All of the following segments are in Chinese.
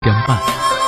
相伴。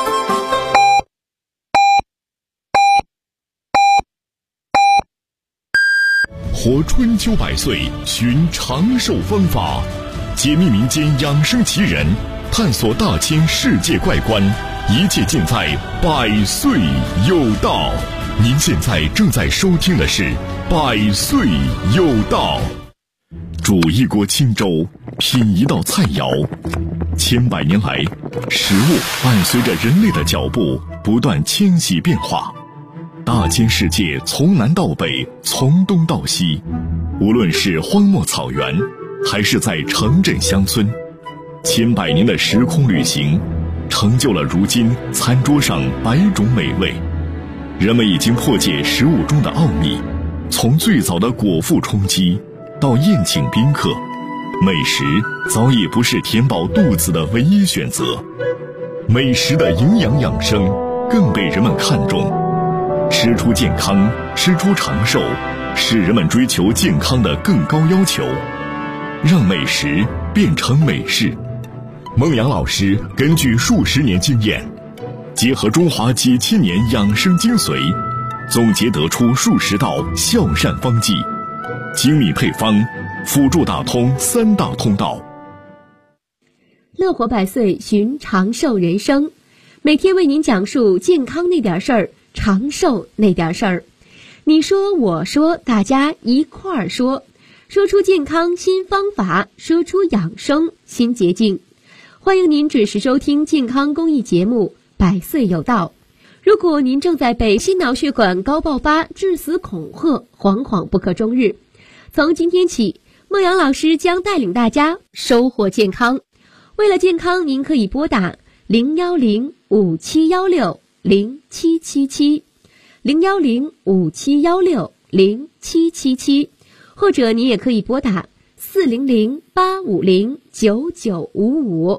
活春秋百岁，寻长寿方法，解密民间养生奇人，探索大千世界怪观，一切尽在百岁有道。您现在正在收听的是百岁有道。煮一锅清粥，品一道菜肴，千百年来，食物伴随着人类的脚步不断迁徙变化。大千世界从南到北，从东到西，无论是荒漠草原，还是在城镇乡村，千百年的时空旅行，成就了如今餐桌上百种美味。人们已经破解食物中的奥秘，从最早的果腹充饥，到宴请宾客，美食早已不是填饱肚子的唯一选择。美食的营养养生更被人们看重。吃出健康，吃出长寿，是人们追求健康的更高要求。让美食变成美事。孟阳老师根据数十年经验，结合中华几千年养生精髓，总结得出数十道孝善方剂，精密配方，辅助打通三大通道。 乐活百岁，寻长寿人生，每天为您讲述健康那点事儿，长寿那点事儿。你说我说，大家一块儿说，说出健康新方法，说出养生新捷径。欢迎您准时收听健康公益节目百岁有道。如果您正在被心脑血管高爆发致死恐吓，惶惶不可终日，从今天起，孟阳老师将带领大家收获健康。为了健康，您可以拨打01057160777 01057160777，或者你也可以拨打400-850-9955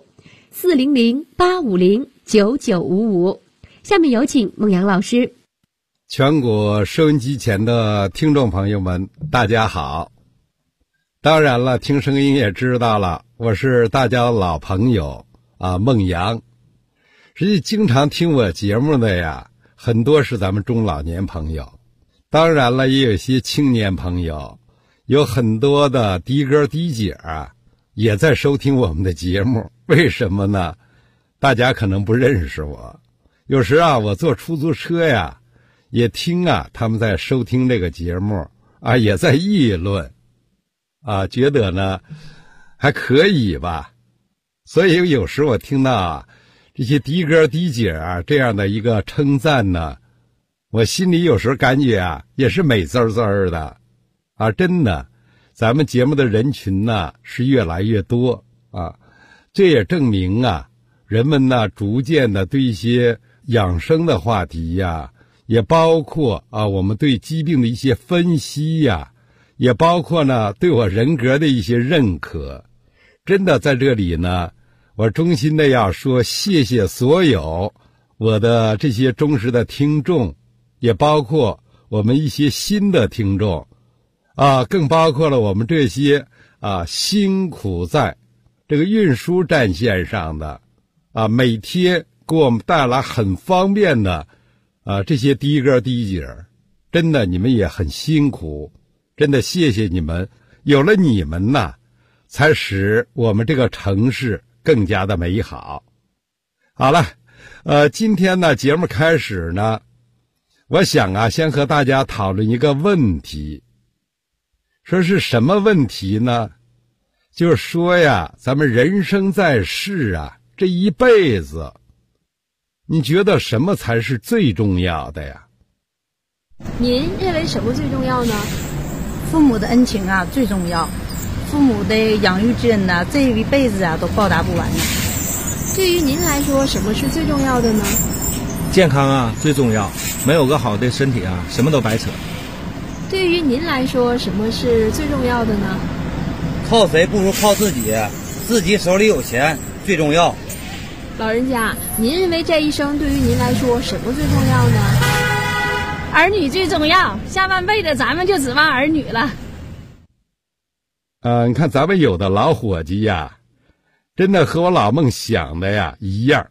400-850-9955。下面有请孟阳老师。 全国收音机前的听众朋友们，大家好。当然了，听声音也知道了，我是大家的老朋友孟阳。实际经常听我节目的呀，很多是咱们中老年朋友，当然了，也有一些青年朋友，有很多的的哥的姐也在收听我们的节目。为什么呢？大家可能不认识我，有时我坐出租车呀，也听他们在收听这个节目也在议论觉得呢还可以吧。所以有时我听到这些的哥的姐这样的一个称赞呢，我心里有时候感觉也是美滋滋的真的，咱们节目的人群呢是越来越多这也证明人们呢逐渐的对一些养生的话题也包括我们对疾病的一些分析也包括呢对我人格的一些认可。真的在这里呢，我衷心的要说谢谢所有我的这些忠实的听众，也包括我们一些新的听众更包括了我们这些辛苦在这个运输战线上的每天给我们带来很方便的这些的哥的姐，真的你们也很辛苦，真的谢谢你们。有了你们呢，才使我们这个城市更加的美好。好了，今天呢节目开始呢，我想先和大家讨论一个问题。说是什么问题呢？就是说咱们人生在世这一辈子，你觉得什么才是最重要的呀？ 您认为什么最重要呢？ 父母的恩情最重要，父母的养育之恩这一辈子都报答不完呢。 对于您来说，什么是最重要的呢？ 健康最重要，没有个好的身体什么都白扯。 对于您来说，什么是最重要的呢？ 靠谁不如靠自己，自己手里有钱最重要。 老人家，您认为这一生对于您来说什么最重要呢？ 儿女最重要，下半辈子咱们就指望儿女了。 你看咱们有的老伙计真的和我老孟想的一样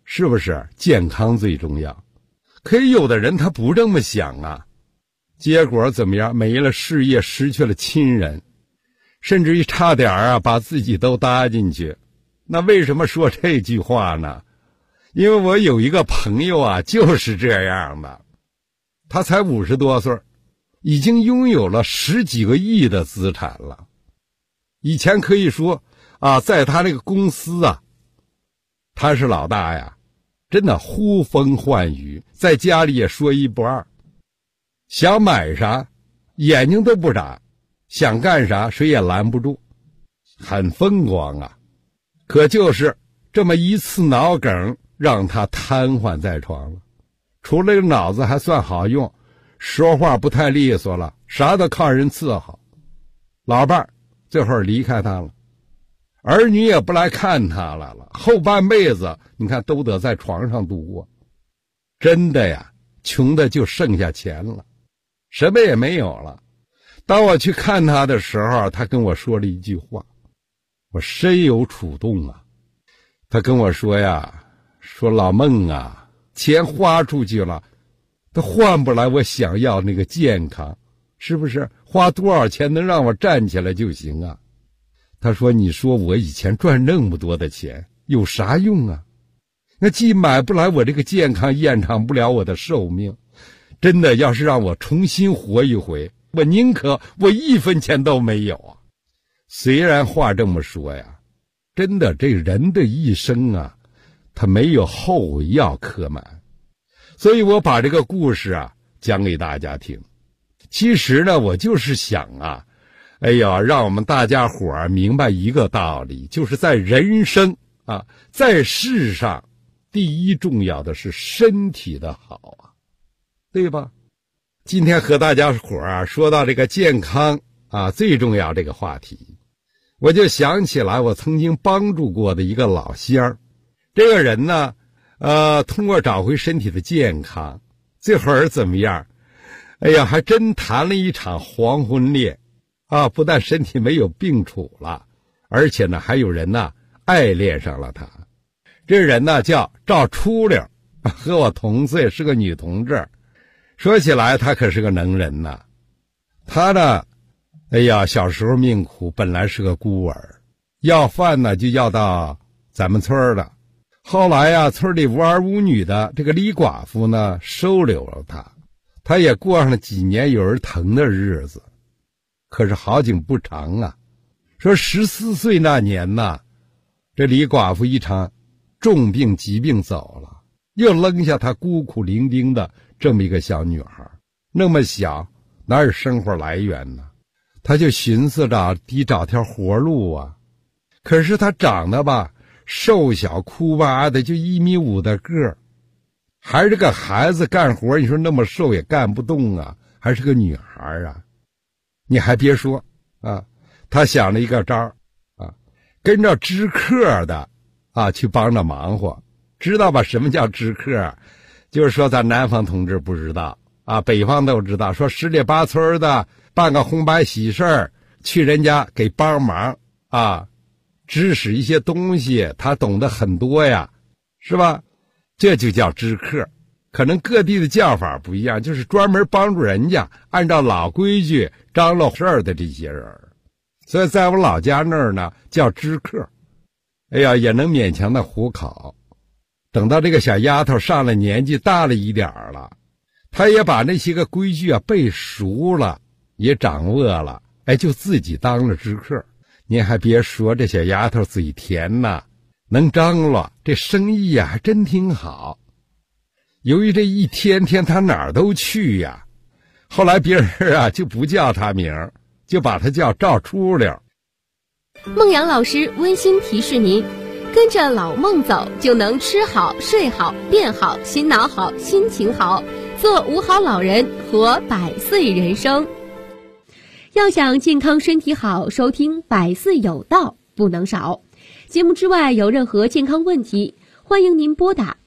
是不是？健康最重要。可是有的人他不这么想啊，结果怎么样？没了事业，失去了亲人，甚至于差点把自己都搭进去。那为什么说这句话呢？因为我有一个朋友就是这样的。他才50多岁，已经拥有了10几个亿的资产了。以前可以说在他那个公司他是老大呀，真的呼风唤雨，在家里也说一不二，想买啥眼睛都不眨，想干啥谁也拦不住，很风光啊。可就是这么一次脑梗让他瘫痪在床了，除了脑子还算好用，说话不太利索了，啥都靠人伺候。老伴儿这会儿离开他了，儿女也不来看他来了，后半辈子你看都得在床上度过。真的呀，穷的就剩下钱了，什么也没有了。当我去看他的时候，他跟我说了一句话，我深有触动啊。他跟我说呀，说老孟啊，钱花出去了，他换不来我想要那个健康，是不是？花多少钱能让我站起来就行啊？他说，你说我以前赚那么多的钱有啥用啊？那既买不来我这个健康，延长不了我的寿命，真的要是让我重新活一回，我宁可我1分钱都没有啊。虽然话这么说呀，真的这人的一生他没有后药可买。所以我把这个故事讲给大家听。其实呢，我就是想让我们大家伙明白一个道理，就是在人生在世上第一重要的是身体的好对吧？今天和大家伙说到这个健康最重要这个话题，我就想起来我曾经帮助过的一个老乡。这个人呢通过找回身体的健康，这会儿怎么样？还真谈了一场黄昏恋不但身体没有病楚了，而且呢还有人爱恋上了他。这人呢叫赵初溜，和我同岁，是个女同志。说起来她可是个能人呐。她呢小时候命苦，本来是个孤儿，要饭呢就要到咱们村的。后来村里无儿无女的这个李寡妇呢收留了她，她也过上了几年有人疼的日子。可是好景不长说14岁那年这李寡妇一场重病疾病走了，又扔下她孤苦伶仃的这么一个小女孩，那么小哪有生活来源呢？她就寻思着得找条活路可是她长得瘦小枯巴的，就1.5米的个儿，还是个孩子，干活你说那么瘦也干不动还是个女孩你还别说她想了一个招跟着知客的去帮着忙活。知道吧？什么叫知客？就是说咱南方同志不知道北方都知道，说十里八村的办个红白喜事去人家给帮忙指使一些东西，他懂得很多呀，是吧？这就叫知客。可能各地的叫法不一样，就是专门帮助人家按照老规矩张罗事儿的这些人。所以在我老家那儿呢叫知客。也能勉强的糊口。等到这个小丫头上了年纪，大了一点了，她也把那些个规矩背熟了，也掌握了，就自己当了知客。您还别说，这小丫头嘴甜能张罗，这生意还真挺好。由于这一天天她哪儿都去后来别人就不叫她名，就把她叫赵初溜。 孟阳老师温馨提示您，跟着老孟走，就能吃好睡好变好，心脑好心情好，做5好老人，活100岁人生。要想健康身体好，收听百岁有道不能少。节目之外有任何健康问题，欢迎您拨打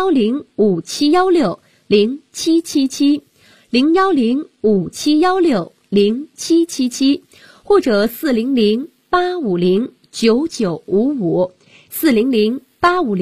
01057160777 01057160777，或者400-850-9955 400-850-9955。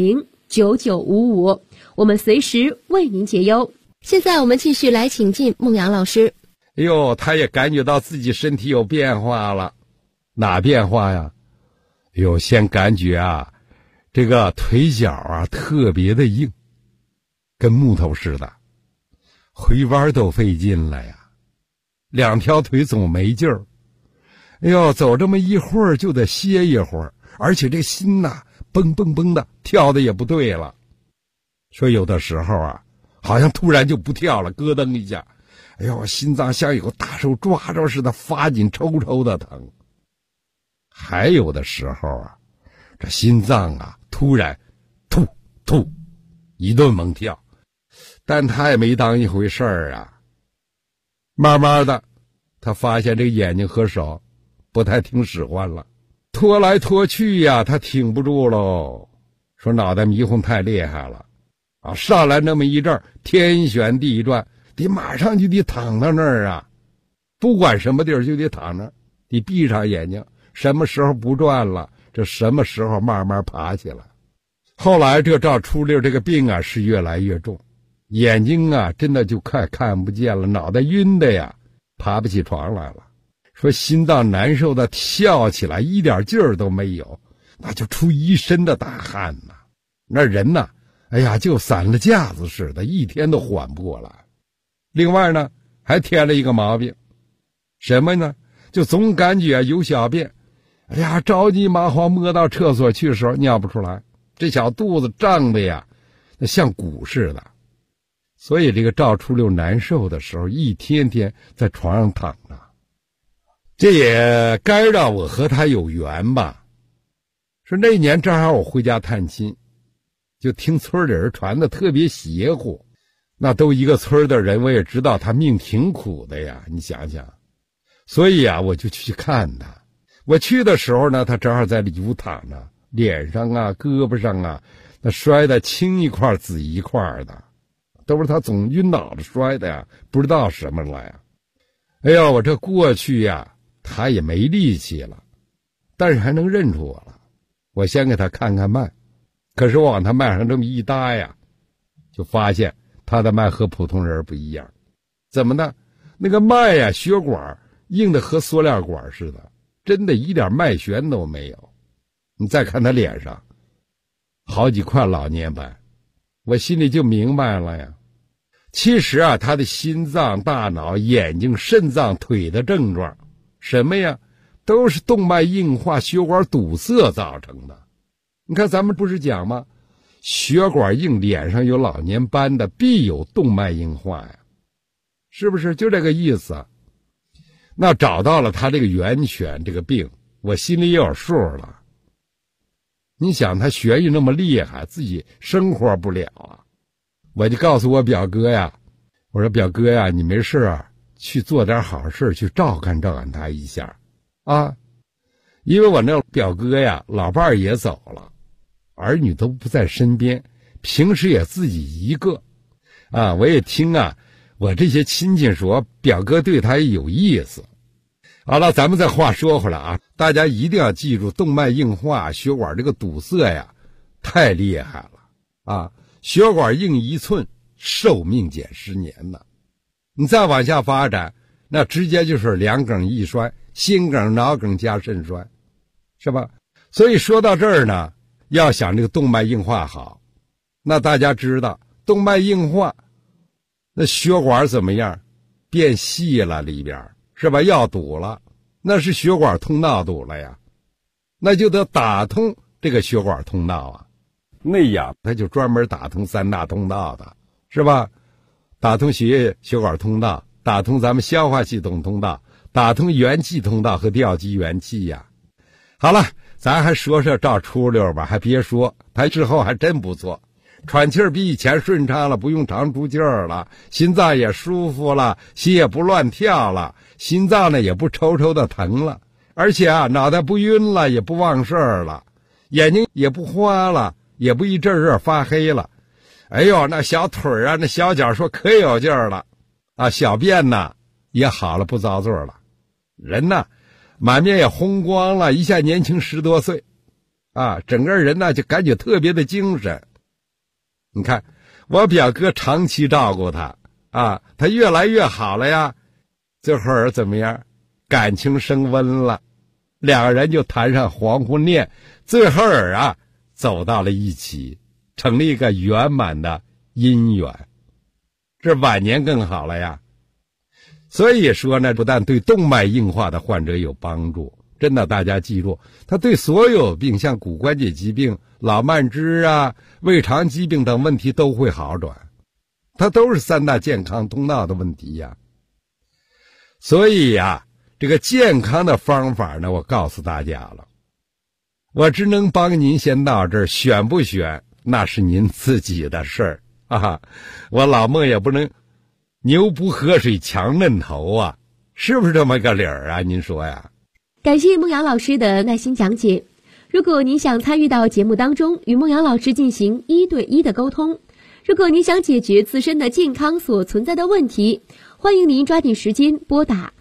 9955，我们随时为您解忧。现在我们继续来请进孟阳老师。 哎呦，他也感觉到自己身体有变化了。哪变化呀？哎呦，先感觉啊，这个腿脚啊特别的硬，跟木头似的，回弯都费劲了呀，两条腿总没劲儿。哎呦，走这么一会儿就得歇一会儿，而且这心呐，蹦蹦蹦的跳的也不对了。说有的时候啊，好像突然就不跳了，咯噔一下，哎呦，心脏像有大手抓着似的，发紧抽抽的疼。还有的时候啊，这心脏啊突然突突一顿猛跳，但他也没当一回事儿啊。慢慢的，他发现这个眼睛和手不太听使唤了，拖来拖去呀，他挺不住喽。说脑袋迷糊太厉害了啊，上来那么一阵儿，天旋地转，得马上就得躺到那儿啊，不管什么地儿就得躺那儿，得闭上眼睛，什么时候不转了，这什么时候慢慢爬起来。后来这赵初六这个病啊是越来越重，眼睛啊真的就快看不见了，脑袋晕的呀，爬不起床来了。说心脏难受的跳起来一点劲儿都没有，那就出一身的大汗呐。那人呐，哎呀，就散了架子似的，一天都缓不过来。另外呢，还添了一个毛病，什么呢？就总感觉有小便，哎呀，着急忙慌摸到厕所去的时候尿不出来，这小肚子胀的呀，那像鼓似的。所以这个赵初六难受的时候，一天天在床上躺着。这也该让我和他有缘吧。说那年正好我回家探亲，就听村里人传的特别邪乎，那都一个村的人，我也知道他命挺苦的呀，你想想。所以啊，我就去看他。我去的时候呢，他正好在里屋躺着，脸上啊胳膊上啊那摔得青一块紫一块的，都是他总晕脑子摔的呀，不知道什么了呀。哎呀，我这过去呀，他也没力气了，但是还能认出我了。我先给他看看脉，可是我往他脉上这么一搭呀，就发现他的脉和普通人不一样。怎么呢？那个脉呀，血管硬的和塑料管似的，真的一点脉旋都没有。你再看他脸上好几块老年斑，我心里就明白了呀。其实啊，他的心脏、大脑、眼睛、肾脏、腿的症状什么呀，都是动脉硬化、血管堵塞造成的。你看咱们不是讲吗？血管硬，脸上有老年斑的必有动脉硬化呀，是不是就这个意思？那找到了他这个源泉，这个病我心里也有数了。你想他学艺那么厉害，自己生活不了啊，我就告诉我表哥呀，我说表哥呀，你没事啊，去做点好事，去照看照看他一下啊。因为我那表哥呀，老伴儿也走了，儿女都不在身边，平时也自己一个啊。我也听啊，我这些亲戚说表哥对他也有意思。好了，咱们再话说回来啊，大家一定要记住，动脉硬化、血管这个堵塞呀，太厉害了啊！血管硬1寸，寿命减10年呢。你再往下发展，那直接就是两梗一衰，心梗、脑梗加肾衰，是吧？所以说到这儿呢，要想这个动脉硬化好，那大家知道动脉硬化，那血管怎么样？变细了里边，是吧？要堵了，那是血管通道堵了呀，那就得打通这个血管通道啊。内养它就专门打通3大通道的，是吧？打通血液血管通道，打通咱们消化系统通道，打通元气通道和调集元气呀。好了，咱还说说赵初六吧，还别说，他之后还真不错，喘气儿比以前顺畅了，不用长出气儿了，心脏也舒服了，心也不乱跳了，心脏呢也不抽抽的疼了，而且啊脑袋不晕了，也不忘事儿了，眼睛也不花了，也不一阵热发黑了。哎呦，那小腿啊，那小脚说可有劲儿了啊，小便呢也好了，不遭罪了，人呢满面也红光了，一下年轻10多岁啊，整个人呢就感觉特别的精神你看，我表哥长期照顾他啊，他越来越好了呀。最后儿怎么样？感情升温了，两个人就谈上黄昏恋，最后儿啊走到了一起，成了一个圆满的姻缘。这晚年更好了呀。所以说呢，不但对动脉硬化的患者有帮助，真的大家记住，它对所有病，像骨关节疾病、老慢支啊、胃肠疾病等问题都会好转，它都是三大健康通道的问题呀。所以呀，这个健康的方法呢，我告诉大家了，我只能帮您先到这儿，选不选那是您自己的事儿啊。我老孟也不能牛不喝水强摁头啊，是不是这么个理儿啊？您说呀？ 感谢孟阳老师的耐心讲解。如果您想参与到节目当中，与孟阳老师进行1对1的沟通，如果您想解决自身的健康所存在的问题，欢迎您抓紧时间拨打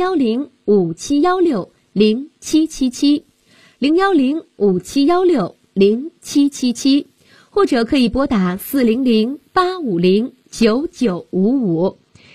01057160777 01057160777，或者可以拨打400-850-9955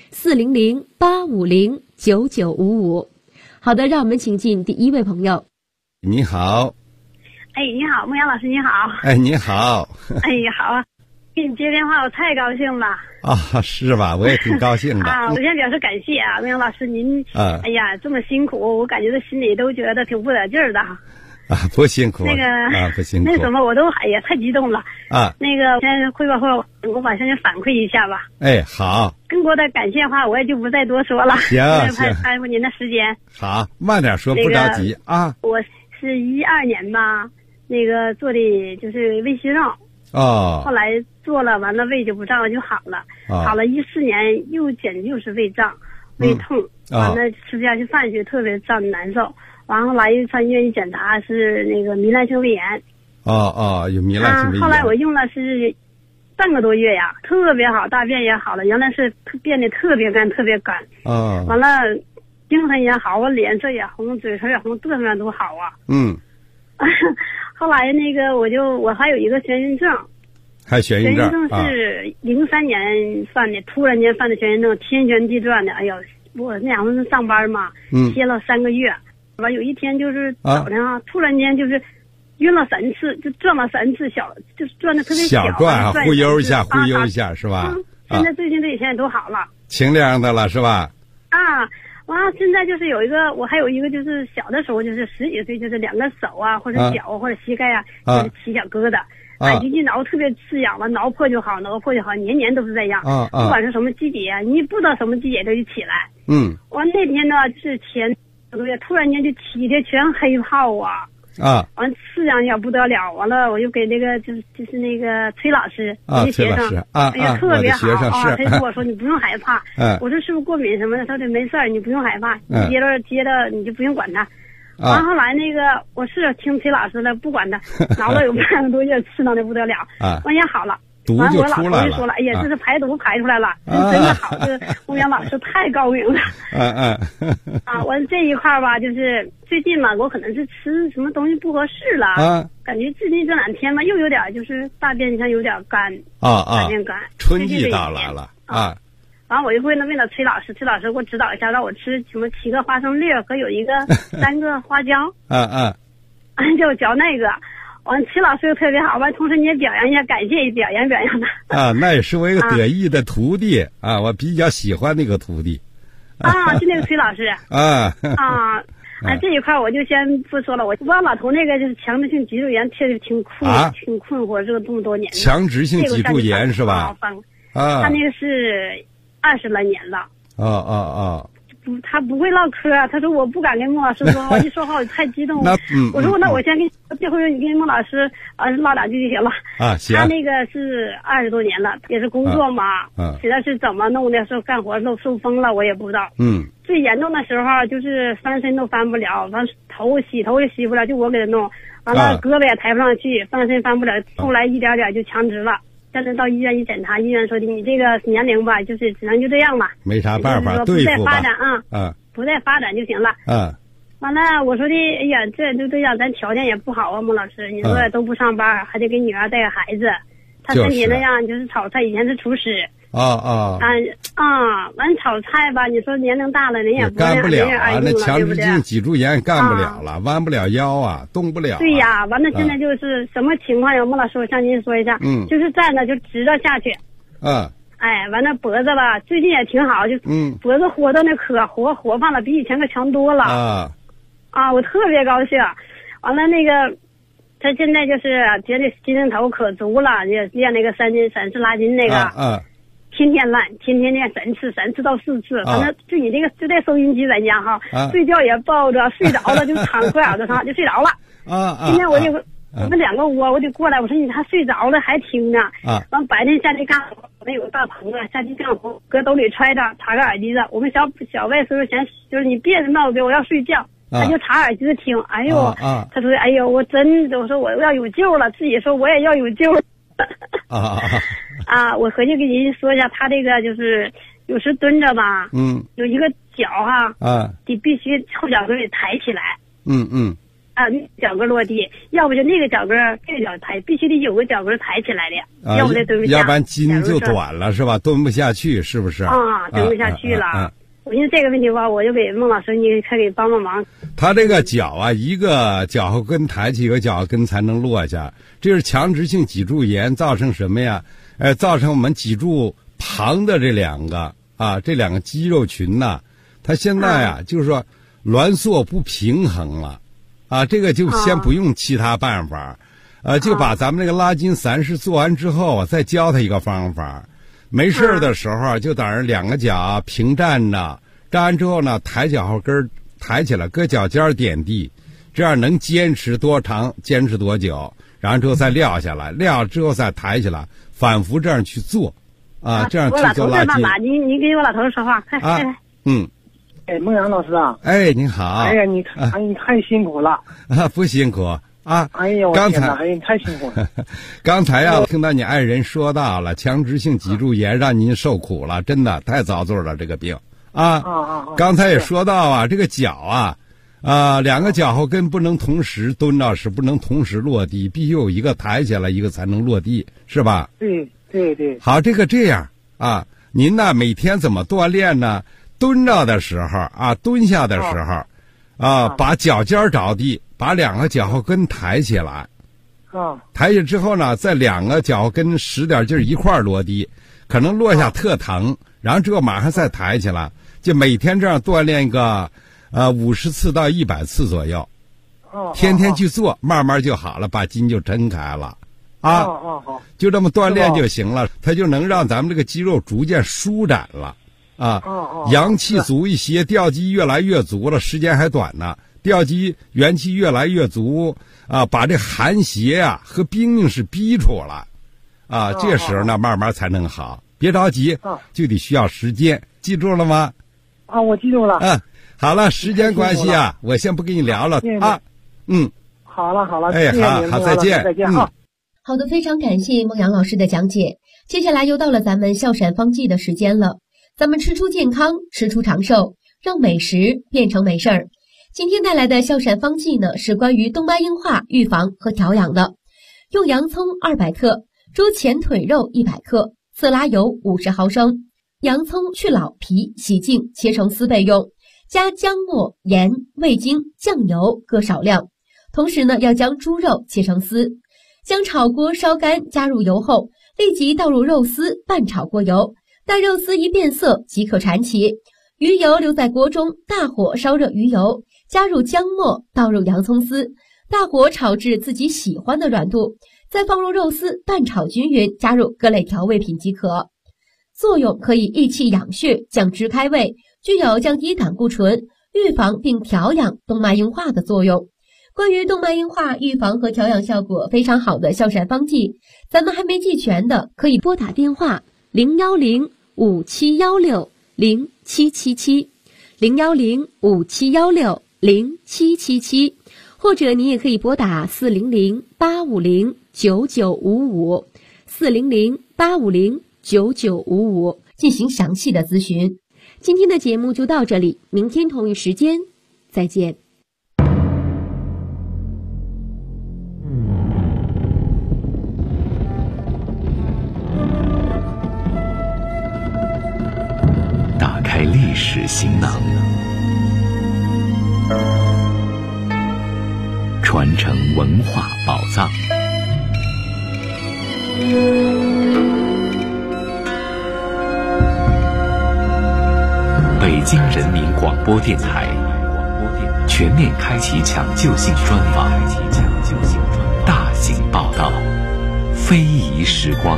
400-850-9955。好的，让我们请进第一位朋友。 你好。 哎，你好，孟阳老师，你好。 哎，你好。 哎，好啊，给你接电话我太高兴了。 啊，是吧？我也挺高兴的。 啊，我先表示感谢啊，孟阳老师您，哎呀，这么辛苦，我感觉到心里都觉得挺不得劲儿的。 啊，不辛苦。 那个不辛苦。 那什么，我都哎呀太激动了。 啊， 那个先汇报我马上就反馈一下吧。 哎，好。 更多的感谢话我也就不再多说了。 行， 耽误您的时间。 好，慢点说，不着急啊。 我是12年吧，那个做的就是胃息肉。 哦。 后来做了，完了胃就不胀了，就好了。好了，14年又是胃胀、胃痛，完了吃不下去饭就特别胀难受。完后来又上医院一检查是那个糜烂性胃炎。有糜烂性胃炎。后来我用了是半个多月呀，特别好，大便也好了，原来是变得特别干。完了精神也好，我脸色也红，嘴唇也红，各方面都好啊。后来那个我还有一个眩晕症。 还眩晕症是03年犯的，突然间犯的眩晕症，天旋地转的。哎呦，我那两天上班嘛，歇了3个月。完有一天就是早上突然间就是晕了3次，就转了3次就是转的特别小转啊，忽悠一下是吧？ 现在最近这几天都好了， 清凉的了是吧？ 完了现在就是我还有一个就是小的时候就是10几岁，就是2个手啊或者脚或者膝盖啊就是起小疙瘩。一进挠特别刺痒了，挠破就好，年年都是这样。不管是什么季节啊，你不知道什么季节就起来。完那天呢，就是前1个月突然间就起的全黑泡啊。完刺痒也不得了，完了我就给那个就是那个崔老师，一个学生，哎呀特别好啊，他就跟我说你不用害怕。我说是不是过敏什么的？他说没事儿，你不用害怕，你接着你就不用管他。完后来那个我是听崔老师的，不管他，挠了有半个多月，刺挠的不得了。完也好了。完我老头就说了，哎呀，这是排毒排出来了，真的好，这孟阳老师太高明了。完这一块吧，就是最近嘛，我可能是吃什么东西不合适了，感觉最近这2天嘛，又有点就是大便上有点干，大便干。 春季到来了完我就问了崔老师，崔老师给我指导一下，让我吃什么7个花生粒和有一个3个花椒，叫我嚼那个。完，崔老师又特别好，完同时你也表扬一下，感谢表扬他。 那也是我一个得意的徒弟我比较喜欢那个徒弟。 就那个崔老师。这一块我就先不说了，我老头那个就是强直性脊柱炎，确实挺困惑，这个这么多年。 强直性脊柱炎是吧？ 他那个是20来年了。他不会唠嗑，他说我不敢跟孟老师说话，一说话我太激动。我说那我先跟这回你跟孟老师唠2句就行了。 行。 他那个是20多年了，也是工作嘛，实在是怎么弄的，说干活都受风了，我也不知道。最严重的时候就是翻身都翻不了，完洗头也洗不了，就我给他弄，完了胳膊也抬不上去，翻身翻不了，后来一点点就强直了。但是到医院一检查，医院说的你这个年龄吧，就是只能就这样吧， 没啥办法，对付吧， 不再发展就行了。完了，我说的，哎呀，这就这样，咱条件也不好啊，孟老师，你说都不上班，还得给女儿带个孩子， 他身体那样，就是炒菜以前是厨师。完炒菜吧，你说年龄大了，人也干不了啊， 那强直性脊柱炎干不了了，弯不了腰啊，动不了。 对呀，完了现在就是什么情况呀？孟老师，我向您说一下，就是站着就直着下去。完了脖子吧，最近也挺好，就脖子活的那可活泛了，比以前可强多了。我特别高兴。完了那个。他现在就是觉得精神头可足了，也练那个三次拉筋那个，天天练3次到4次，反正就你这个就带收音机在家哈，睡觉也抱着，睡着了就躺裤衩子上就睡着了。今天我们2个窝，我得过来，我说你还睡着了还听呢。完白天下地干活，我们有个大棚子，下地干活，搁兜里揣着，插个耳机子。我们小外孙嫌就是你别闹别，我要睡觉。他就插耳机子听，哎呦，他说，哎呦，我真的，我说我要有救了，自己说我也要有救了。我回去给您说一下，他这个就是有时蹲着吧，有一个脚得必须后脚跟得抬起来，脚跟落地，要不就那个脚跟这个脚抬，必须得有个脚跟抬起来的，要不就蹲不下， 要不然筋就短了是吧？蹲不下去是不是？ 蹲不下去了。我因为这个问题吧，我就给孟老师你可给帮忙。 他这个脚一个脚后跟抬起，一个脚后跟才能落下，这是强直性脊柱炎造成什么呀？造成我们脊柱旁的这两个肌肉群呐，它现在就是说挛缩不平衡了，这个就先不用其他办法，就把咱们这个拉筋3式做完之后，再教他一个方法。没事的时候就等着2个脚平站着，站完之后呢，抬脚后跟抬起来，搁脚尖点地，这样能坚持多长，坚持多久，然后之后再撂下来，撂之后再抬起来，反复这样去做，这样去做拉筋。 你给我老头说话，快来。 孟阳老师啊。 您好。 哎呀，你太辛苦了。 不辛苦。 哎呀，我天哪！你太辛苦了。 刚才听到你爱人说到了强直性脊柱炎，让您受苦了，真的太遭罪了这个病刚才也说到这个脚2个脚后跟不能同时蹲着，是不能同时落地，必须有一个抬起来，一个才能落地，是吧？ 对。 好，这样您呢每天怎么锻炼呢？蹲着的时候蹲下的时候把脚尖着地，把2个脚后跟抬起来，抬起之后呢，再2个脚后跟使点劲一块落地，可能落下特疼，然后之后马上再抬起来，就每天这样锻炼一个50次到100次左右，天天去做，慢慢就好了，把筋就抻开了就这么锻炼就行了，它就能让咱们这个肌肉逐渐舒展了阳气足一些，调肌越来越足了，时间还短呢，调肌元气越来越足把这寒邪和冰是逼出来这时候呢慢慢才能好，别着急就得需要时间，记住了吗？ 我记住了。 好了，时间关系我先不跟你聊了好了， 好，再见。 好的，非常感谢孟阳老师的讲解。接下来又到了咱们笑闪方剂的时间了，咱们吃出健康，吃出长寿，让美食变成美事儿。今天带来的笑闪方剂呢，是关于动脉硬化预防和调养的。用洋葱200克，猪前腿肉100克，色拉油50毫升。洋葱去老皮，洗净，切成丝备用。加姜末、盐、味精、酱油各少量。同时呢，要将猪肉切成丝。将炒锅烧干，加入油后，立即倒入肉丝拌炒过油，待肉丝一变色即可铲起。鱼油留在锅中，大火烧热鱼油，加入姜末，倒入洋葱丝，大火炒至自己喜欢的软度，再放入肉丝拌炒均匀，加入各类调味品即可。作用可以益气养血，降脂开胃，具有降低胆固醇、预防并调养动脉硬化的作用。关于动脉硬化预防和调养效果非常好的笑闪方剂，咱们还没记全的，可以拨打电话010-5716-0777 010-5716-0777，或者你也可以拨打400-850-9955 400-850-9955进行详细的咨询。今天的节目就到这里，明天同一时间再见。 在历史行囊，传承文化宝藏。北京人民广播电台全面开启抢救性专访，大型报道，非遗时光。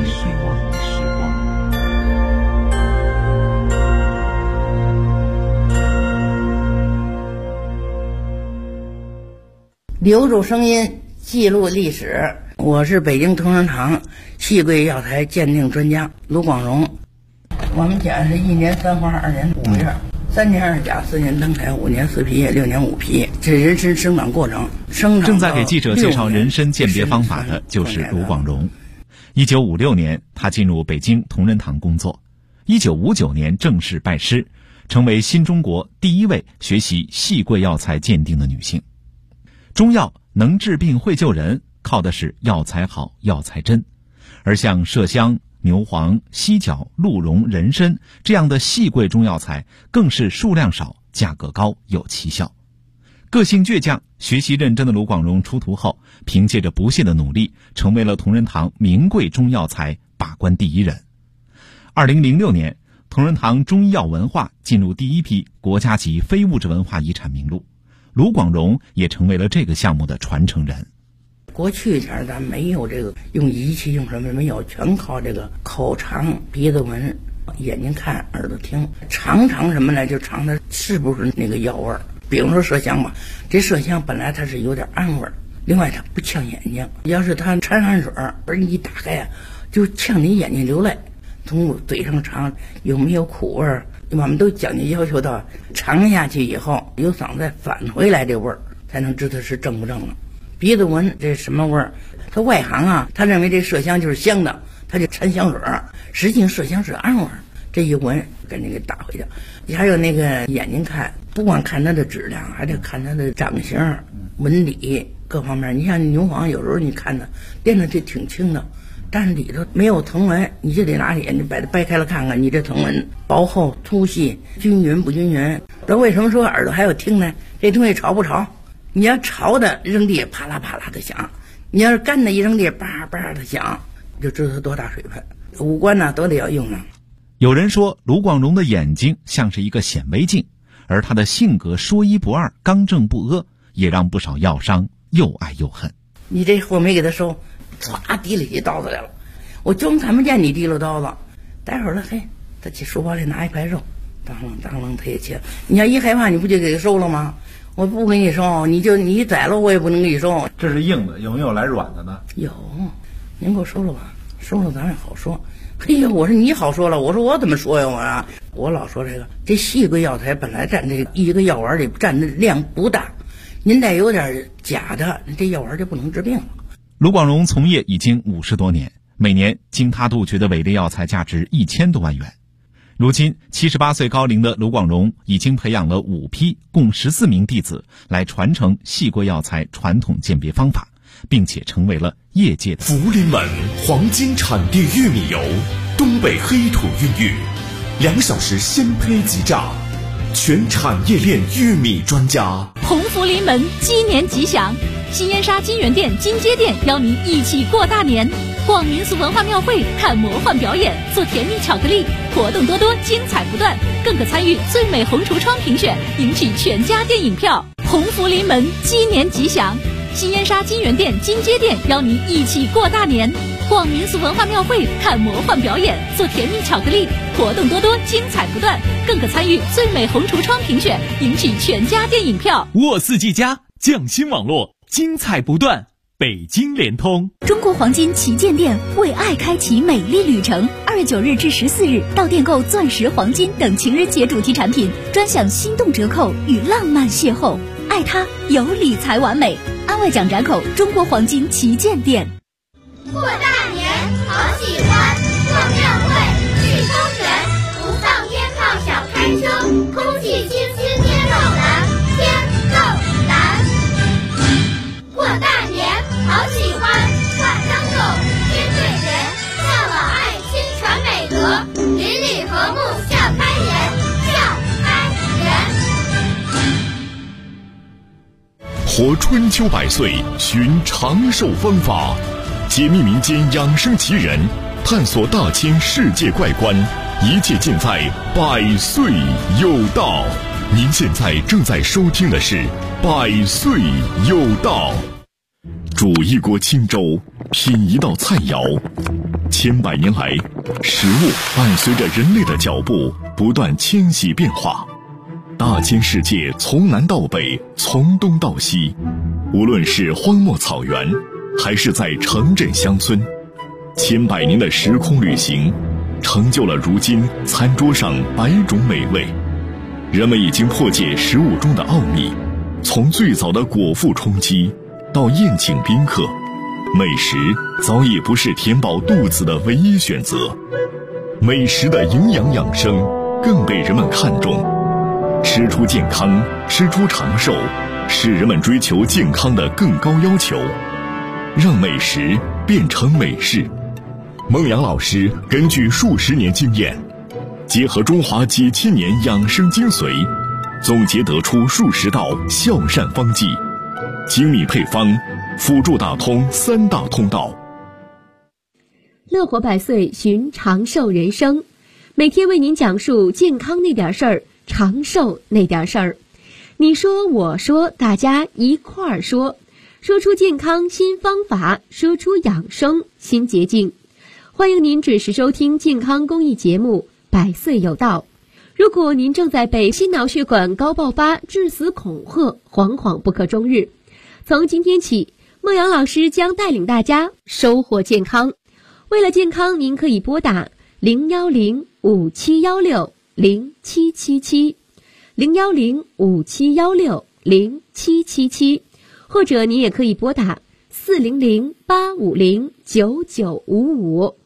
留住声音，记录历史。我是北京同仁堂细桂药材鉴定专家卢广荣。我们家是1年3花2年5月，3年2甲4年登台5年4皮叶6年5皮，这人参生长过程。 正在给记者介绍人参鉴别方法的就是卢广荣。1956年，他进入北京同仁堂工作。1959年正式拜师，成为新中国第一位学习细桂药材鉴定的女性。中药能治病会救人，靠的是药材好药材真，而像麝香、牛黄、犀角、鹿茸、人参这样的细桂中药材更是数量少、价格高、有奇效。个性倔强、学习认真的卢广荣出徒后，凭借着不懈的努力，成为了同仁堂名贵中药材把关第一人。2006年，同仁堂中医药文化进入第一批国家级非物质文化遗产名录，卢广荣也成为了这个项目的传承人。 过去前咱没有这个用仪器用什么没有，全靠这个口尝、鼻子闻、眼睛看、耳朵听，尝什么呢？就尝它是不是那个药味儿。比如说麝香吧，这麝香本来它是有点暗味儿，另外它不呛眼睛，要是它掺汗水而你一打开啊，就呛你眼睛流泪。从嘴上尝有没有苦味儿，我们都讲究要求到尝下去以后有嗓子返回来这味儿，才能知道是正不正了。鼻子闻这什么味儿？他外行啊，他认为这麝香就是香的，他就掺香水儿，实际上麝香是暗味儿。这一闻给你给打回去。还有那个眼睛看，不光看它的质量，还得看它的长形、纹理各方面。你像牛黄，有时候你看它变得就挺轻的，但是里头没有藤纹，你就得拿眼睛把它掰开了看看，你这藤纹薄厚、粗细、均匀不均匀。这为什么说耳朵还要听呢？这东西潮不潮？你要潮的扔地啪啦啪啦的响，你要是干的一扔地叭叭的响，就知道它多大水分。五官呢都得要用上。 有人说卢广荣的眼睛像是一个显微镜，而他的性格说一不二、刚正不阿，也让不少药商又爱又恨。 你这货没给他收，唰提了起刀子来了，我装看不见你提了刀子。待会儿了，嘿，他去书包里拿一块肉，当啷他也切。你要一害怕，你不就给他收了吗？我不给你收，你宰了我也不能给你收。 这是硬的，有没有来软的呢？ 有，您给我收了吧，收了咱也好说。嘿呀，我说你好说了，我说我怎么说呀？我老说这细桂药材本来占这一个药丸里占的量不大，您再有点假的，这药丸就不能治病了。 卢广荣从业已经50多年，每年经他杜绝的伪劣药材价值1000多万元。如今78岁高龄的卢广荣已经培养了5批共14名弟子来传承细桂药材传统鉴别方法，并且成为了业界的福临门黄金产地玉米油，东北黑土孕育，2小时鲜胚即榨，全产业链玉米专家。 鸿福临门，鸡年吉祥！新燕莎金源店、金街店邀您一起过大年，逛民俗文化庙会，看魔幻表演，做甜蜜巧克力，活动多多，精彩不断，更可参与最美红橱窗评选，赢取全家电影票。鸿福临门，鸡年吉祥！新燕莎金源店、金街店邀您一起过大年，逛民俗文化庙会，看魔幻表演，做甜蜜巧克力，活动多多，精彩不断，更可参与最美红橱窗评选，赢取全家电影票。 沃四 G 家匠心网络，精彩不断。北京联通中国黄金旗舰店为爱开启美丽旅程，2月9日至14日到店购钻石、黄金等情人节主题产品，专享心动折扣与浪漫邂逅。爱它有理财完美，安外蒋闸口中国黄金旗舰店。 过大年好喜欢，逛庙会去公园，不放鞭炮小开车，空气清新天肉蓝，天肉蓝。过大年好喜欢，挂灯笼天对人，孝老爱亲传美德，邻里和睦笑开颜，笑活春秋百岁，寻长寿方法，解密民间养生奇人，探索大千世界怪观，一切尽在百岁有道。您现在正在收听的是百岁有道。煮一锅清粥，品一道菜肴，千百年来，食物伴随着人类的脚步不断迁徙变化。大千世界从南到北，从东到西，无论是荒漠草原，还是在城镇乡村，千百年的时空旅行，成就了如今餐桌上百种美味。人们已经破解食物中的奥秘，从最早的果腹充饥到宴请宾客，美食早已不是填饱肚子的唯一选择，美食的营养养生更被人们看重。吃出健康，吃出长寿，是人们追求健康的更高要求。让美食变成美事。孟阳老师根据数十年经验，结合中华几千年养生精髓，总结得出数十道孝善方剂，精密配方，辅助打通三大通道。 乐活百岁，寻长寿人生，每天为您讲述健康那点事儿，长寿那点事儿。你说我说，大家一块儿说，说出健康新方法，说出养生新捷径。欢迎您准时收听健康公益节目百岁有道。如果您正在被心脑血管高爆发致死恐吓，惶惶不可终日，从今天起，孟阳老师将带领大家收获健康。为了健康，您可以拨打01057160777 01057160777，或者您也可以拨打400-850-9955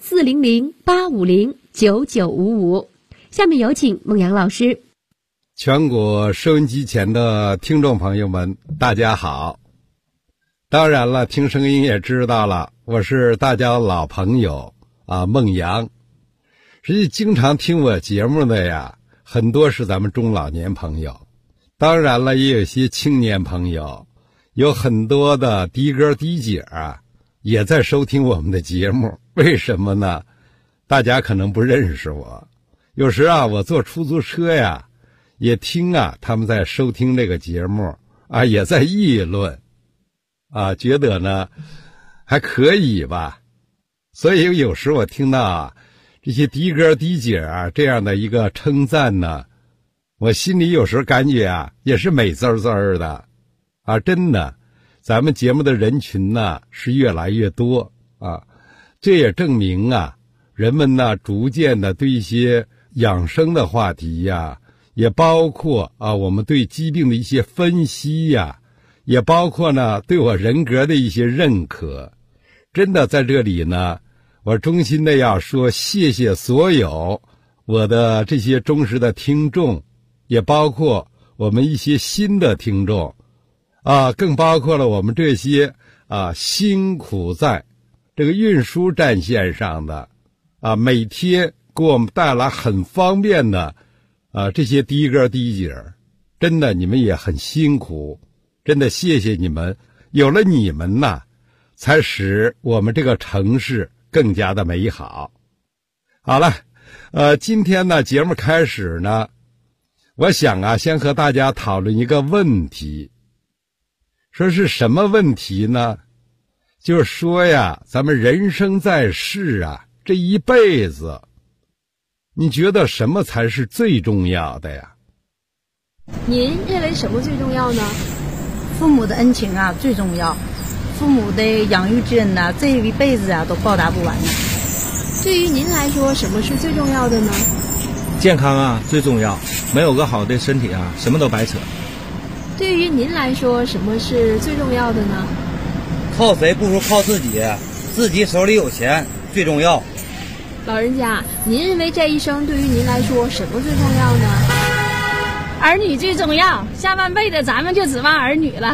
400-850-9955。下面有请孟阳老师。 全国收音机前的听众朋友们，大家好。当然了，听声音也知道了，我是大家的老朋友孟阳。实际经常听我节目的呀，很多是咱们中老年朋友，当然了，也有些青年朋友，有很多的的哥的姐也在收听我们的节目。为什么呢？大家可能不认识我，有时我坐出租车呀，也听他们在收听这个节目也在议论觉得呢还可以吧。所以有时我听到这些的哥的姐这样的一个称赞呢，我心里有时候感觉也是美滋滋的真的，咱们节目的人群呢是越来越多这也证明人们呢逐渐的对一些养生的话题也包括我们对疾病的一些分析也包括呢对我人格的一些认可。真的在这里呢，我衷心的要说谢谢所有我的这些忠实的听众，也包括我们一些新的听众更包括了我们这些辛苦在这个运输战线上的每天给我们带来很方便的这些的哥的姐，真的你们也很辛苦，真的谢谢你们。有了你们才使我们这个城市更加的美好。好了，今天呢节目开始呢，我想先和大家讨论一个问题。说是什么问题呢？就是说咱们人生在世这一辈子，你觉得什么才是最重要的呀？ 您认为什么最重要呢？ 父母的恩情最重要，父母的养育之恩这一辈子都报答不完呢。 对于您来说，什么是最重要的呢？ 健康最重要，没有个好的身体什么都白扯。 对于您来说，什么是最重要的呢？ 靠谁不如靠自己，自己手里有钱最重要。 老人家，您认为这一生对于您来说什么最重要呢？ 儿女最重要，下半辈子咱们就指望儿女了。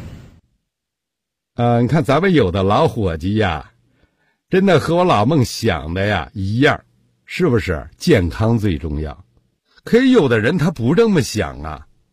你看咱们有的老伙计真的和我老孟想的一样，是不是？健康最重要。可以有的人他不这么想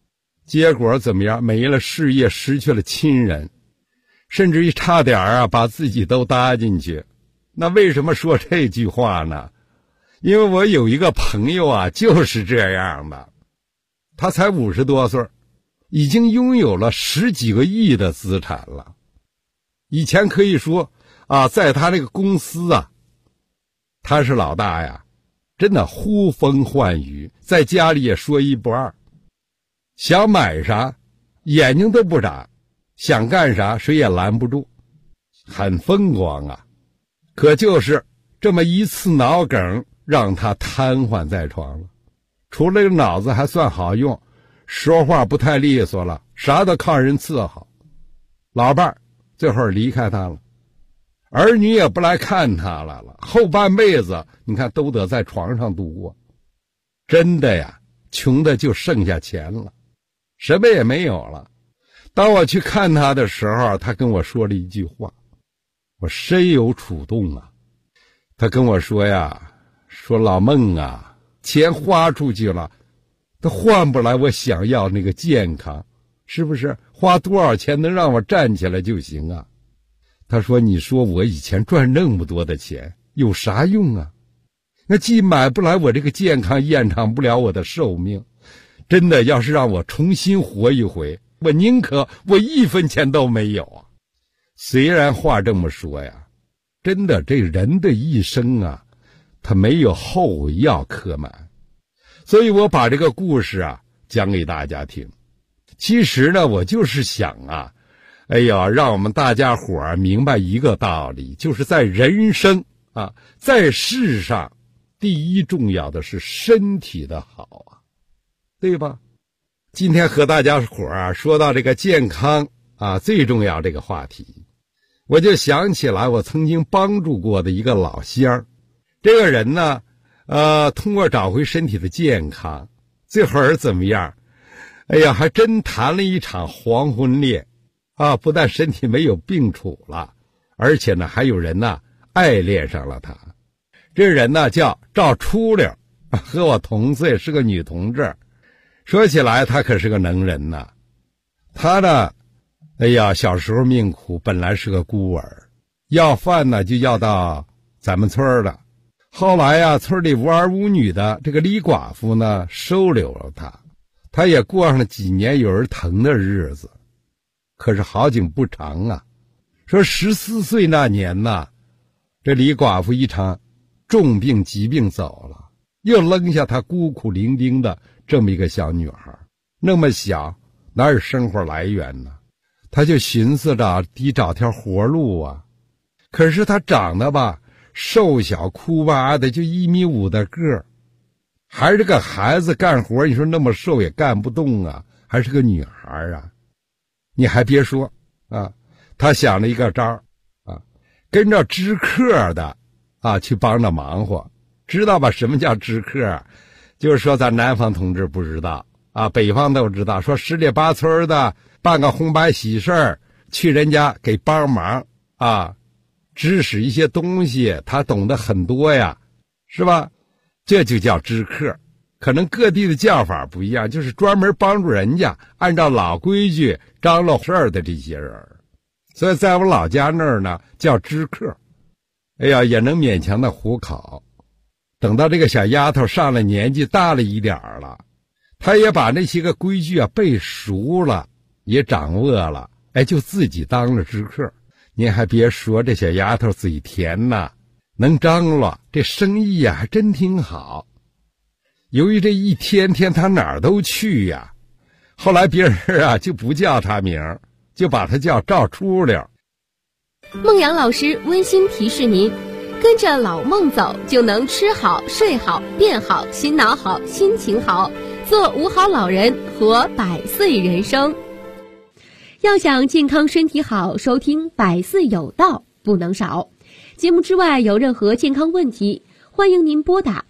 结果怎么样？没了事业，失去了亲人，甚至于差点把自己都搭进去。那为什么说这句话呢？因为我有一个朋友就是这样的，他才50多岁，已经拥有了10几个亿的资产了。以前可以说在他那个公司他是老大呀，真的呼风唤雨，在家里也说一不二，想买啥眼睛都不眨，想干啥谁也拦不住，很风光啊。可就是这么一次脑梗让他瘫痪在床了，除了脑子还算好用，说话不太利索了，啥都靠人伺候。老伴儿最后离开他了，儿女也不来看他了，后半辈子你看都得在床上度过。真的呀，穷的就剩下钱了，什么也没有了。当我去看他的时候，他跟我说了一句话，我深有触动啊。他跟我说呀，说老孟啊，钱花出去了，他换不来我想要那个健康，是不是？花多少钱能让我站起来就行啊？他说，你说我以前赚那么多的钱有啥用啊？那既买不来我这个健康，延长不了我的寿命，真的要是让我重新活一回，我宁可我1分钱都没有啊。虽然话这么说呀，真的这人的一生他没有后药可买。所以我把这个故事讲给大家听。其实呢，我就是想让我们大家伙明白一个道理，就是在人生在世上第一重要的是身体的好对吧？今天和大家伙说到这个健康最重要这个话题，我就想起来我曾经帮助过的一个老乡。这个人呢通过找回身体的健康，最后怎么样？还真谈了一场黄昏恋不但身体没有病除了，而且呢还有人爱恋上了他。这人呢叫赵初溜，和我同岁，是个女同志。说起来她可是个能人呐。她呢小时候命苦，本来是个孤儿，要饭呢就要到咱们村了。后来村里无儿无女的这个李寡妇呢收留了她，她也过上了几年有人疼的日子。可是好景不长说14岁那年这李寡妇一场重病疾病走了，又扔下她孤苦伶仃的这么一个小女孩，那么小哪有生活来源呢？她就寻思着得找条活路可是她长得瘦小枯巴的，就1.5米的个儿，还是个孩子，干活你说那么瘦也干不动还是个女孩你还别说他想了一个招跟着知客的去帮着忙活。知道吧？什么叫知客？就是说咱南方同志不知道北方都知道，说十里八村的办个红白喜事去人家给帮忙指使一些东西，他懂得很多呀，是吧？这就叫知客。可能各地的叫法不一样，就是专门帮助人家按照老规矩张罗事儿的这些人。所以在我老家那儿呢叫知客。也能勉强的糊口。等到这个小丫头上了年纪，大了一点了，她也把那些个规矩背熟了，也掌握了，就自己当了知客。您还别说，这小丫头嘴甜能张罗，这生意还真挺好。由于这一天天他哪儿都去后来别人就不叫他名，就把他叫赵初溜。 孟阳老师温馨提示您，跟着老孟走，就能吃好睡好变好，心脑好心情好，做5好老人，活100岁人生。要想健康身体好，收听100岁有道不能少。节目之外有任何健康问题，欢迎您拨打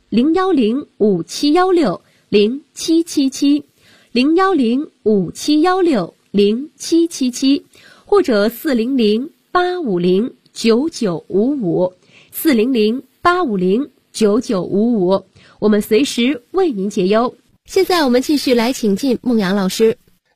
01057160777 01057160777，或者400-850-9955 400-850-9955，我们随时为您解忧。现在我们继续来请进孟阳老师。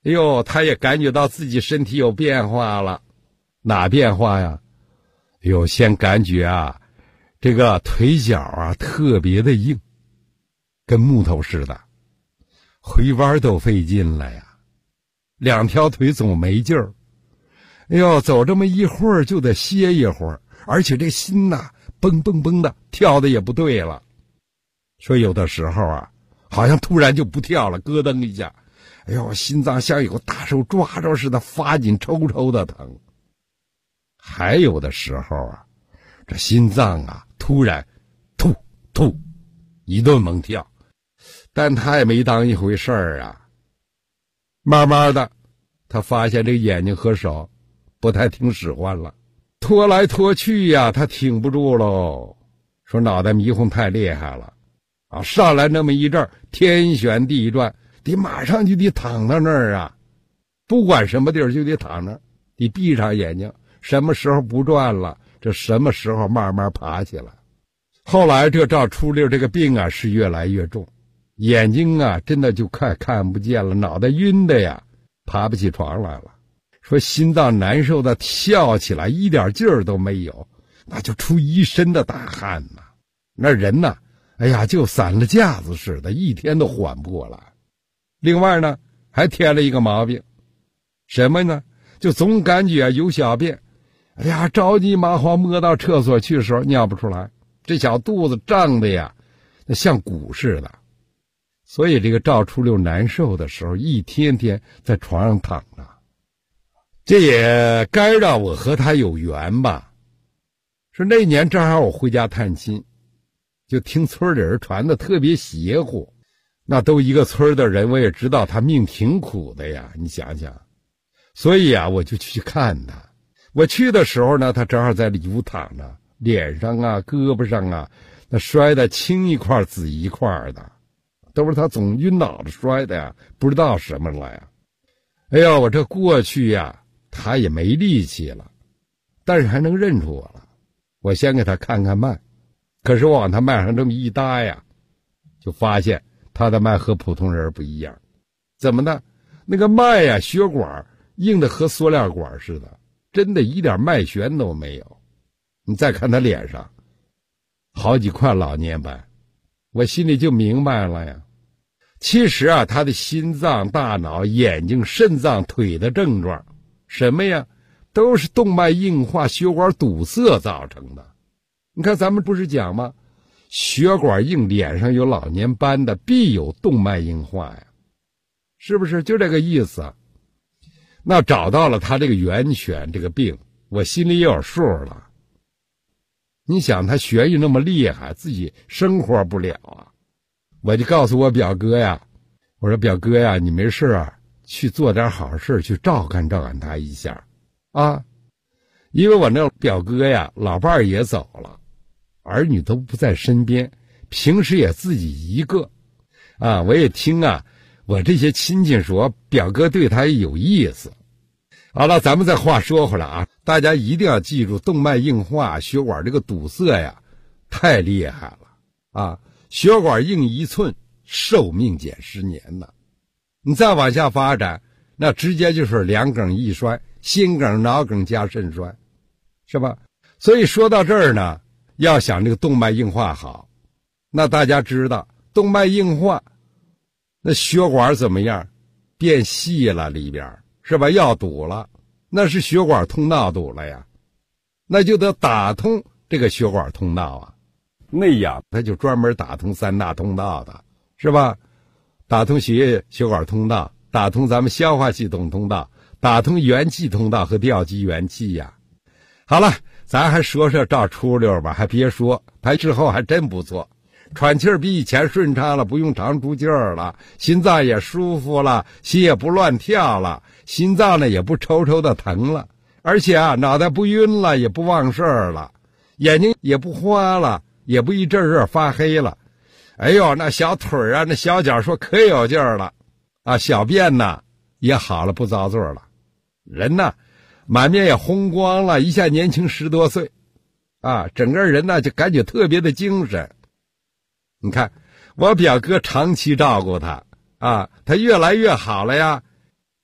哎呦，他也感觉到自己身体有变化了。哪变化呀？哎呦，先感觉啊，这个腿脚啊特别的硬，跟木头似的，回弯都费劲了呀，两条腿总没劲儿。哎呦，走这么一会儿就得歇一会儿，而且这心呐，蹦蹦蹦的跳的也不对了。说有的时候啊，好像突然就不跳了，咯噔一下，哎呦，心脏像有大手抓着似的，发紧抽抽的疼。还有的时候啊，这心脏啊突然突突一顿猛跳，但他也没当一回事儿啊。慢慢的，他发现这个眼睛和手不太听使唤了，拖来拖去呀，他挺不住喽。说脑袋迷糊太厉害了啊，上来那么一阵天旋地转，得马上就得躺到那儿啊，不管什么地儿就得躺那儿，得闭上眼睛，什么时候不转了，这什么时候慢慢爬起来。后来这赵初六这个病啊是越来越重，眼睛啊真的就快看不见了，脑袋晕的呀，爬不起床来了。说心脏难受的跳起来一点劲儿都没有，那就出一身的大汗呐，那人呐，哎呀就散了架子似的，一天都缓不过来。另外呢还添了一个毛病，什么呢？就总感觉有小便，哎呀着急忙慌摸到厕所去的时候尿不出来，这小肚子胀的呀那像鼓似的。所以这个赵初六难受的时候一天天在床上躺着。这也该让我和他有缘吧。说那年正好我回家探亲，就听村里人传的特别邪乎，那都一个村的人，我也知道他命挺苦的呀，你想想。所以啊我就去看他。我去的时候呢，他正好在里屋躺着，脸上啊胳膊上啊那摔得青一块紫一块的，都是他总晕脑子摔的呀，不知道什么了呀。哎呀，我这过去呀他也没力气了，但是还能认出我了。我先给他看看脉，可是我往他脉上这么一搭呀，就发现他的脉和普通人不一样。怎么呢？那个脉呀血管硬的和塑料管似的，真的一点脉旋都没有。你再看他脸上好几块老年斑，我心里就明白了呀。其实啊他的心脏、大脑、眼睛、肾脏、腿的症状什么呀，都是动脉硬化、血管堵塞造成的。你看咱们不是讲吗？血管硬，脸上有老年斑的必有动脉硬化呀，是不是就这个意思？那找到了他这个源泉，这个病我心里也有数了。你想他学艺那么厉害，自己生活不了啊，我就告诉我表哥呀，我说表哥呀，你没事啊去做点好事，去照看照看他一下啊。因为我那表哥呀老伴儿也走了，儿女都不在身边，平时也自己一个啊。我也听啊我这些亲戚说表哥对他有意思。好了，咱们再话说回来啊，大家一定要记住，动脉硬化、血管这个堵塞呀太厉害了啊，血管硬1寸寿命减10年呢。你再往下发展，那直接就是两梗一衰，心梗、脑梗加肾衰，是吧？所以说到这儿呢，要想这个动脉硬化好，那大家知道动脉硬化那血管怎么样？变细了，里边是吧？要堵了，那是血管通道堵了呀，那就得打通这个血管通道啊。内养它就专门打通3大通道的，是吧？打通血液血管通道，打通咱们消化系统通道，打通元气通道和调集元气呀。好了，咱还说说赵初六吧，还别说，他之后还真不错，喘气儿比以前顺畅了，不用长出劲儿了，心脏也舒服了，心也不乱跳了，心脏呢也不抽抽的疼了，而且啊脑袋不晕了，也不忘事儿了，眼睛也不花了，也不一阵阵发黑了。哎呦，那小腿啊那小脚说可有劲儿了啊，小便呢也好了，不遭罪了，人呢满面也红光了，一下年轻10多岁啊，整个人呢就感觉特别的精神。你看我表哥长期照顾他啊，他越来越好了呀，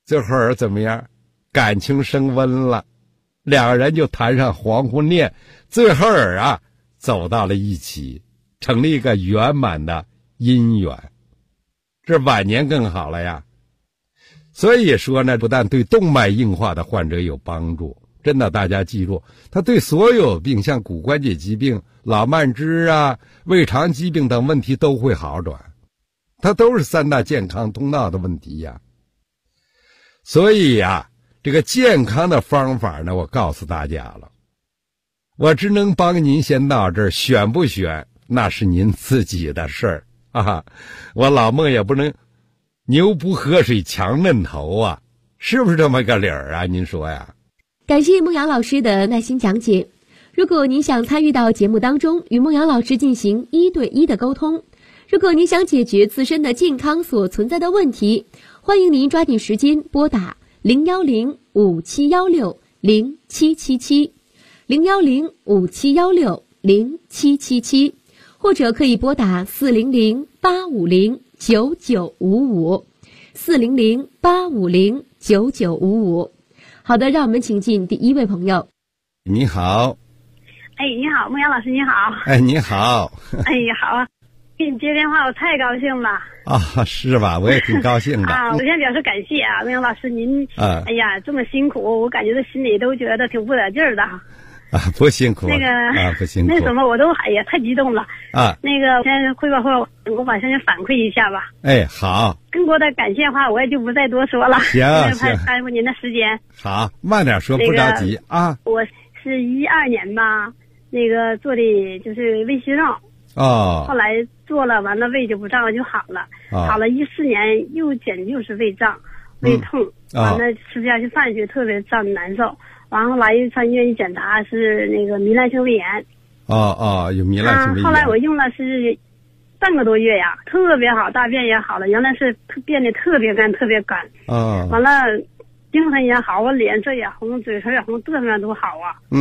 最后怎么样？感情升温了，两个人就谈上黄昏恋，最后走到了一起，成了一个圆满的姻缘。这晚年更好了呀。所以说呢，不但对动脉硬化的患者有帮助，真的大家记住，它对所有病，像骨关节疾病、老慢支胃肠疾病等问题都会好转，它都是3大健康通道的问题呀。所以这个健康的方法呢，我告诉大家了，我只能帮您先到这儿，选不选那是您自己的事儿我老孟也不能牛不喝水强闷头是不是这么个理儿您说呀？ 感谢孟阳老师的耐心讲解。如果您想参与到节目当中，与孟阳老师进行1对1的沟通，如果您想解决自身的健康所存在的问题，欢迎您抓紧时间拨打01057160777 01057160777，或者可以拨打400-850-9955 400-850-9955。好的，让我们请进第1位朋友。 你好。 你好，孟阳老师你好。 你好。 好啊，给你接电话我太高兴了是吧？我也挺高兴的我先表示感谢孟阳老师您这么辛苦，我感觉到心里都觉得挺不得劲儿的不辛苦不辛苦。 那什么我都太激动了那个我先汇报我把先反馈一下吧。 好。 更多的感谢话我也就不再多说了， 行， 耽误您的时间。 好，慢点说，不着急我是12年吧，那个做的就是胃息肉后来做了，完了胃就不胀了就好了好了14年又就是胃胀胃痛完了吃不下去饭就特别胀难受，然后来上医院一检查是那个糜烂性胃炎有糜烂性胃炎后来我用了是半个多月呀，特别好，大便也好了，原来是变得特别干完了精神也好，我脸色也红，嘴唇也红，各方面都好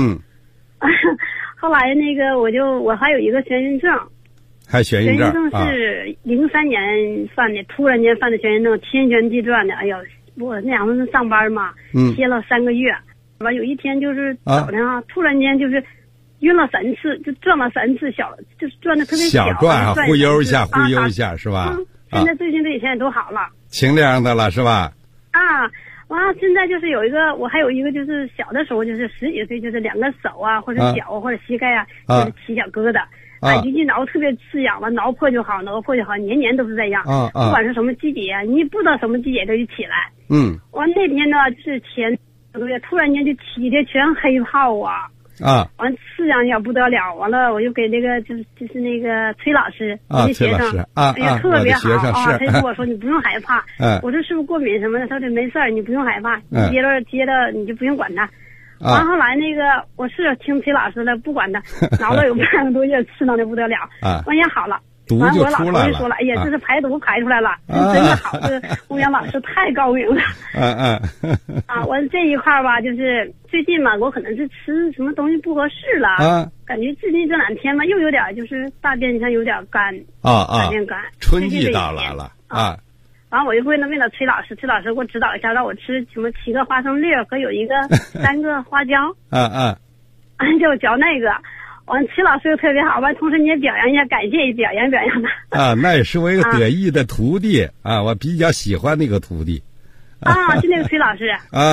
后来那个我还有一个眩晕症， 眩晕症是03年犯的，突然间犯的眩晕症，天旋地转的，我那两天上班嘛歇了3个月，完有一天就是早上突然间就是晕了3次，就转了3次就是转的特别小转忽悠一下是吧现在最近这几天也都好了， 晴亮的了是吧现在就是我还有一个就是小的时候就是10几岁，就是2个手或者脚或者膝盖就是起小疙瘩一进挠特别刺痒了，挠破就好，年年都是这样不管是什么季节你不知道什么季节都就起来完那天呢就是前2个月突然间就起的全黑泡完刺痒也不得了，完了我就给那个就是那个崔老师那学生特别好他就跟我说你不用害怕我说是不是过敏什么的，他说没事儿，你不用害怕你接着你就不用管他完后来那个我是听崔老师的，不管他挠了有半个多月，刺挠的不得了完也好了，完我老师就说了这是排毒排出来了真的好，这孟阳老师太高明了我这一块吧就是最近嘛我可能是吃什么东西不合适了感觉最近这2天嘛又有点就是大便上有点干大便干， 春季到来了完我就问了崔老师给我指导一下，让我吃什么7个花生粒和有一个3个花椒就我嚼那个完崔老师又特别好完，同时你也表扬一下，感谢表扬他那也是我一个得意的徒弟我比较喜欢那个徒弟就那个崔老师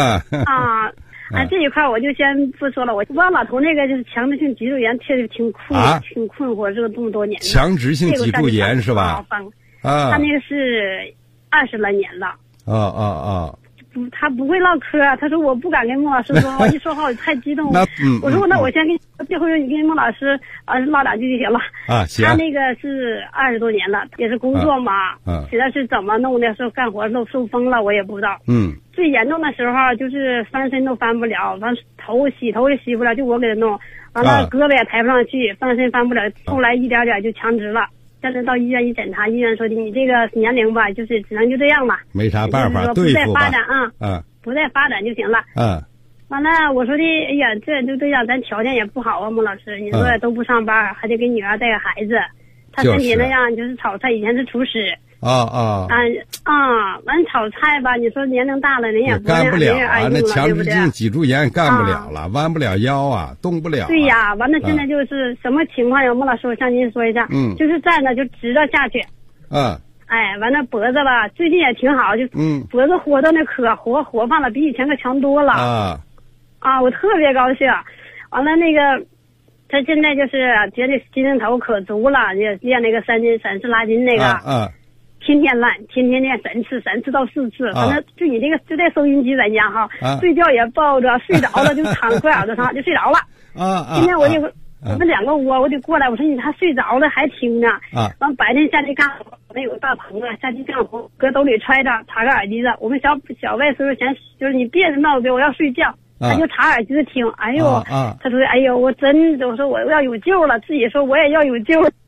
这一块我就先不说了，我老头那个就是强直性脊柱炎，确实挺困惑，这个这么多年强直性脊柱炎是吧他那个是20来年了他不会唠嗑他说我不敢跟孟老师说话一说话我太激动我说那我先这回你跟孟老师唠2句就行了行他那个是20多年了，也是工作嘛实在是怎么弄的，说干活都受风了我也不知道最严重的时候就是翻身都翻不了，完洗头也洗不了，就我给他弄完了胳膊也抬不上去，翻身翻不了，后来一点点就强直了，但是到医院一检查，医院说的你这个年龄吧就是只能就这样吧， 没啥办法对付吧，不再发展不再发展就行了完了我说的这就这样，咱条件也不好孟老师你说都不上班还得给女儿带个孩子，他身体那样就是炒菜以前是厨师完炒菜吧，你说年龄大了人也干不了啊，那强直性脊柱炎干不了了，弯不了腰啊，动不了。 对呀，完了现在就是什么情况呀？孟老师，我向您说一下，就是站着就直着下去。哎，完了脖子吧，最近也挺好，就脖子活到那可活泛了，比以前可强多了。我特别高兴。完了那个，他现在就是觉得精神头可足了，也练那个三次拉筋那个。天天练3次到4次，完了就你这个就带收音机在家哈，睡觉也抱着，睡着了就躺裤衩子上就睡着了。今天我们2个窝，我得过来，我说你还睡着了还听呢。完白天下地干活，我们有个大棚子，下地干活，搁兜里揣着，插个耳机子。我们小外孙嫌就是你别闹别，我要睡觉，他就插耳机子听。哎呦，他说哎呦，我真的，我说我要有救了，自己说我也要有救了。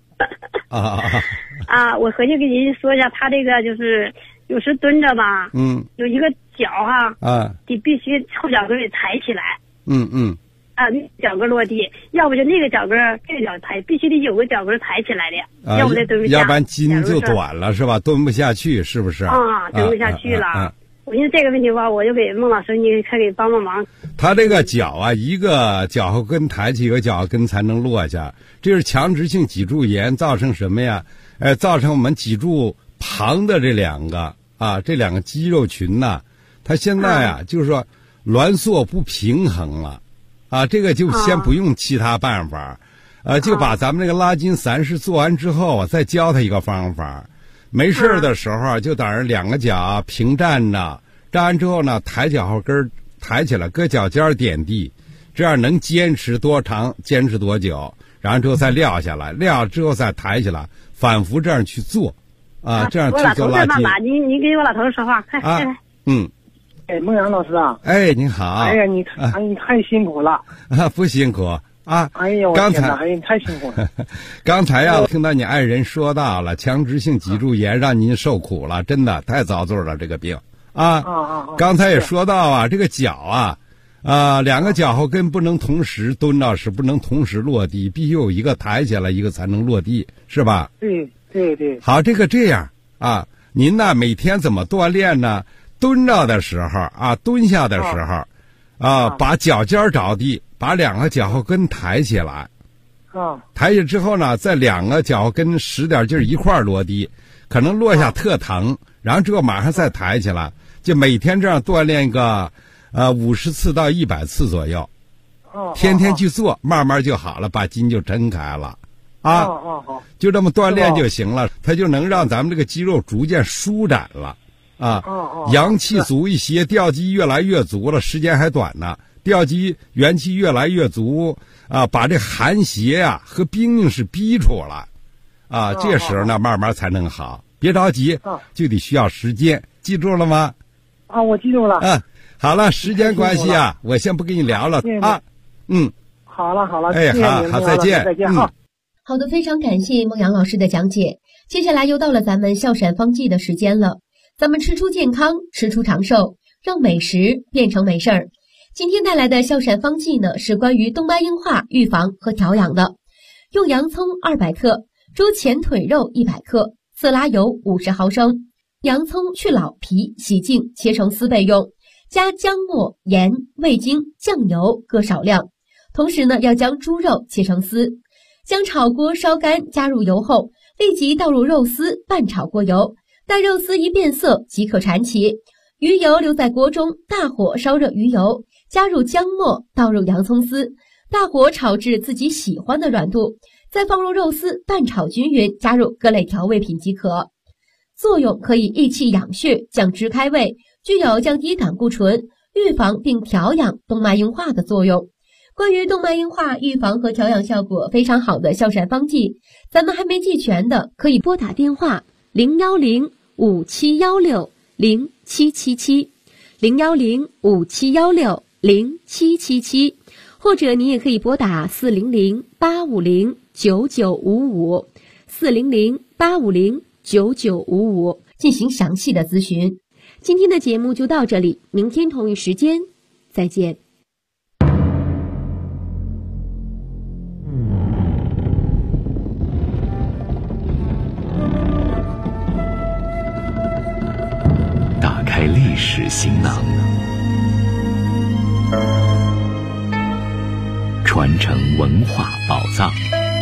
我回去跟您说一下，他这个就是有时蹲着吧，有一个脚得必须后脚跟得抬起来，那脚跟落地，要不就那个脚跟这个脚抬，必须得有个脚跟抬起来的，要不再蹲不下， 要不然筋就短了是吧？蹲不下去是不是？ 蹲不下去了。我寻思这个问题吧，我就给孟老师你可给帮忙。 他这个脚一个脚后跟抬起，一个脚后跟才能落下，这是强直性脊柱炎造成什么呀？造成我们脊柱旁的这两个肌肉群呢，它现在就是说挛缩不平衡了，这个就先不用其他办法，就把咱们这个拉筋3式做完之后，再教他一个方法。没事的时候就等着2个脚平站着，站完之后呢，抬脚后跟抬起来，搁脚尖点地，这样能坚持多长坚持多久，然后之后再撂下来，撂之后再抬起来，反复这样去做，这样去做拉筋。 您给我老头说话，快来。 孟阳老师啊。 您好。 哎呀，你太辛苦了。 不辛苦。 哎呀，我天哪！你太辛苦了。 刚才听到你爱人说到了强直性脊柱炎，让您受苦了，真的太遭罪了这个病刚才也说到这个脚2个脚后跟不能同时蹲到时，不能同时落地，必须有一个抬起来，一个才能落地，是吧？ 对。 好，这样您呢每天怎么锻炼呢？蹲着的时候蹲下的时候把脚尖着地。把2个脚后跟抬起来，抬起之后呢，再2个脚后跟使点劲一块落地，可能落下特疼，然后之后马上再抬起来，就每天这样锻炼个50次到100次左右，天天去做，慢慢就好了，把筋就抻开了就这么锻炼就行了，它就能让咱们这个肌肉逐渐舒展了阳气足一些，吊肌越来越足了，时间还短呢。吊肌元气越来越足把这寒邪和冰硬是逼出来这时候呢慢慢才能好，别着急就得需要时间，记住了吗？ 我记住了。 好了，时间关系我先不跟你聊了好了， 好，再见。 好的，非常感谢孟阳老师的讲解。接下来又到了咱们笑闪方剂的时间了，咱们吃出健康，吃出长寿，让美食变成美事儿。今天带来的笑闪方剂呢，是关于动脉硬化预防和调养的。用洋葱200克，猪前腿肉100克，色拉油50毫升。洋葱去老皮，洗净，切成丝备用。加姜末、盐、味精、酱油各少量。同时呢，要将猪肉切成丝。将炒锅烧干，加入油后，立即倒入肉丝拌炒过油，待肉丝一变色即可铲起。鱼油留在锅中，大火烧热鱼油。加入姜末，倒入洋葱丝，大火炒至自己喜欢的软度，再放入肉丝拌炒均匀，加入各类调味品即可。作用可以益气养血、降脂开胃，具有降低胆固醇、预防并调养动脉硬化的作用。关于动脉硬化预防和调养效果非常好的笑闪方剂，咱们还没记全的，可以拨打电话010-5716-0777 010-5716-0777，或者你也可以拨打400-850-9955 400-850-9955进行详细的咨询。今天的节目就到这里，明天同一时间再见。 开历史行囊，传承文化宝藏。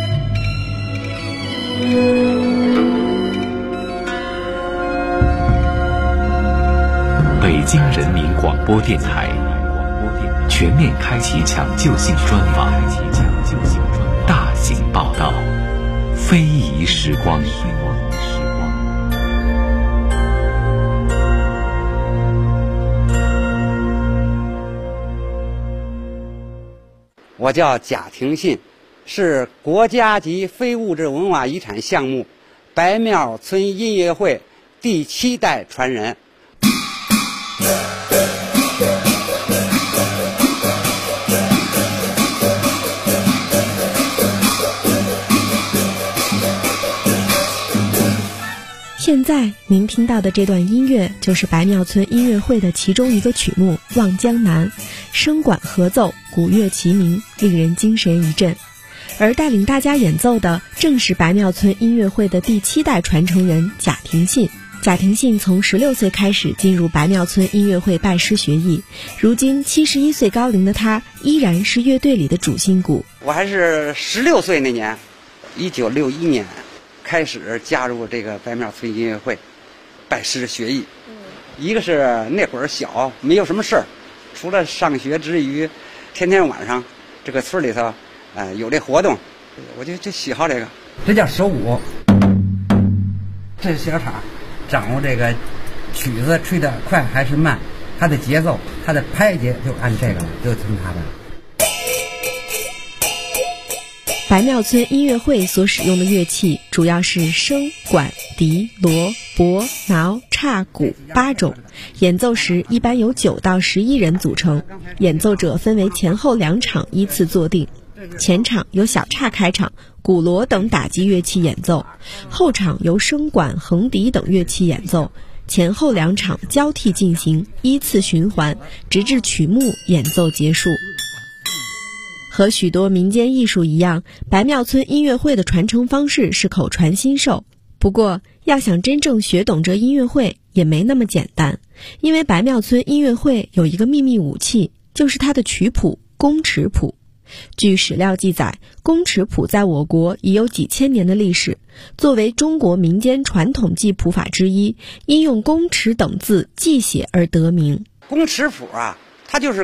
北京人民广播电台全面开启抢救性专访，大型报道，非遗时光。 我叫贾廷信，是国家级非物质文化遗产项目白庙村音乐会第7代传人。 现在您听到的这段音乐就是白庙村音乐会的其中一个曲目《望江南》，声管合奏，鼓乐齐鸣，令人精神一振。而带领大家演奏的正是白庙村音乐会的第7代传承人贾廷信。贾廷信从16岁开始进入白庙村音乐会拜师学艺，如今71岁高龄的他依然是乐队里的主心骨。 我还是16岁那年，1961年开始加入这个白庙村音乐会，拜师学艺。一个是那会儿小，没有什么事儿，除了上学之余，天天晚上这个村里头，有这活动，我就喜好这个。这叫手鼓，这是小叉，掌握这个曲子吹得快还是慢，它的节奏，它的拍节就按这个了，就听它的。 白庙村音乐会所使用的乐器主要是笙、管、笛、锣、钹、挠、叉、鼓8种，演奏时一般由9到11人组成，演奏者分为前后2场依次坐定，前场由小叉开场，鼓锣等打击乐器演奏，后场由笙管、横笛等乐器演奏，前后2场交替进行，依次循环，直至曲目演奏结束。和许多民间艺术一样，白庙村音乐会的传承方式是口传心授。不过，要想真正学懂这音乐会也没那么简单，因为白庙村音乐会有一个秘密武器，就是它的曲谱宫尺谱。据史料记载，宫尺谱在我国已有几千年的历史，作为中国民间传统记谱法之一，因用宫尺等字记写而得名。 宫尺谱啊，它就是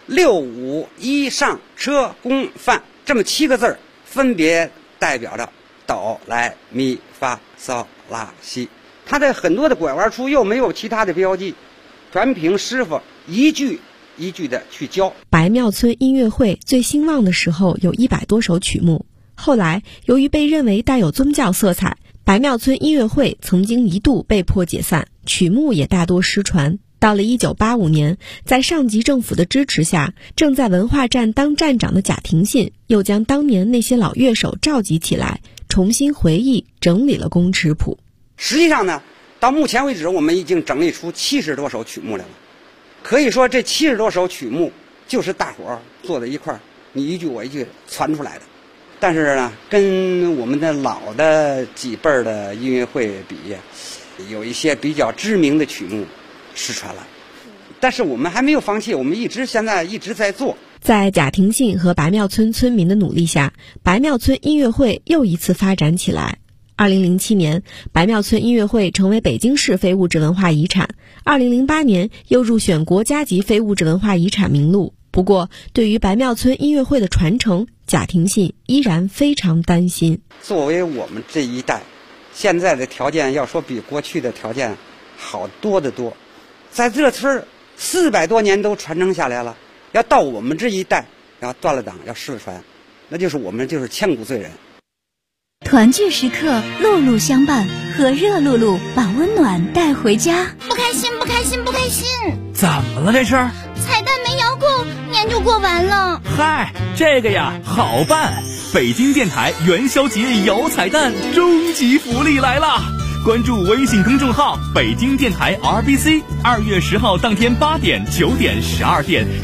6、5、1上车宫范这么7个字，分别代表着哆来咪发嗦拉西。它的很多的拐弯处又没有其他的标记，全凭师傅一句一句的去教。 白庙村音乐会最兴旺的时候有100多首曲目，后来由于被认为带有宗教色彩，白庙村音乐会曾经一度被迫解散，曲目也大多失传。到了1985年，在上级政府的支持下，正在文化站当站长的贾廷信又将当年那些老乐手召集起来，重新回忆整理了宫尺谱。 实际上呢，到目前为止我们已经整理出70多首曲目来了。可以说这70多首曲目就是大伙儿坐在一块儿，你一句我一句传出来的。但是呢，跟我们的老的几辈儿的音乐会比，有一些比较知名的曲目失传了，但是我们还没有放弃，我们现在一直在做。 在贾廷信和白庙村村民的努力下，白庙村音乐会又一次发展起来。2007年，白庙村音乐会成为北京市非物质文化遗产，2008年又入选国家级非物质文化遗产名录。不过，对于白庙村音乐会的传承，贾廷信依然非常担心。 作为我们这一代，现在的条件要说比过去的条件好多得多。在这村400多年都传承下来了，要到我们这一代要断了档要失传，那就是我们就是千古罪人。 团聚时刻，路路相伴，和热露露把温暖带回家。 不开心，不开心，不开心！ 怎么了这是？ 彩蛋没摇够，年就过完了。 嗨，这个呀好办，北京电台元宵节摇彩蛋终极福利来了！关注微信公众号北京电台 RBC， 2月10号当天8点、9点、12点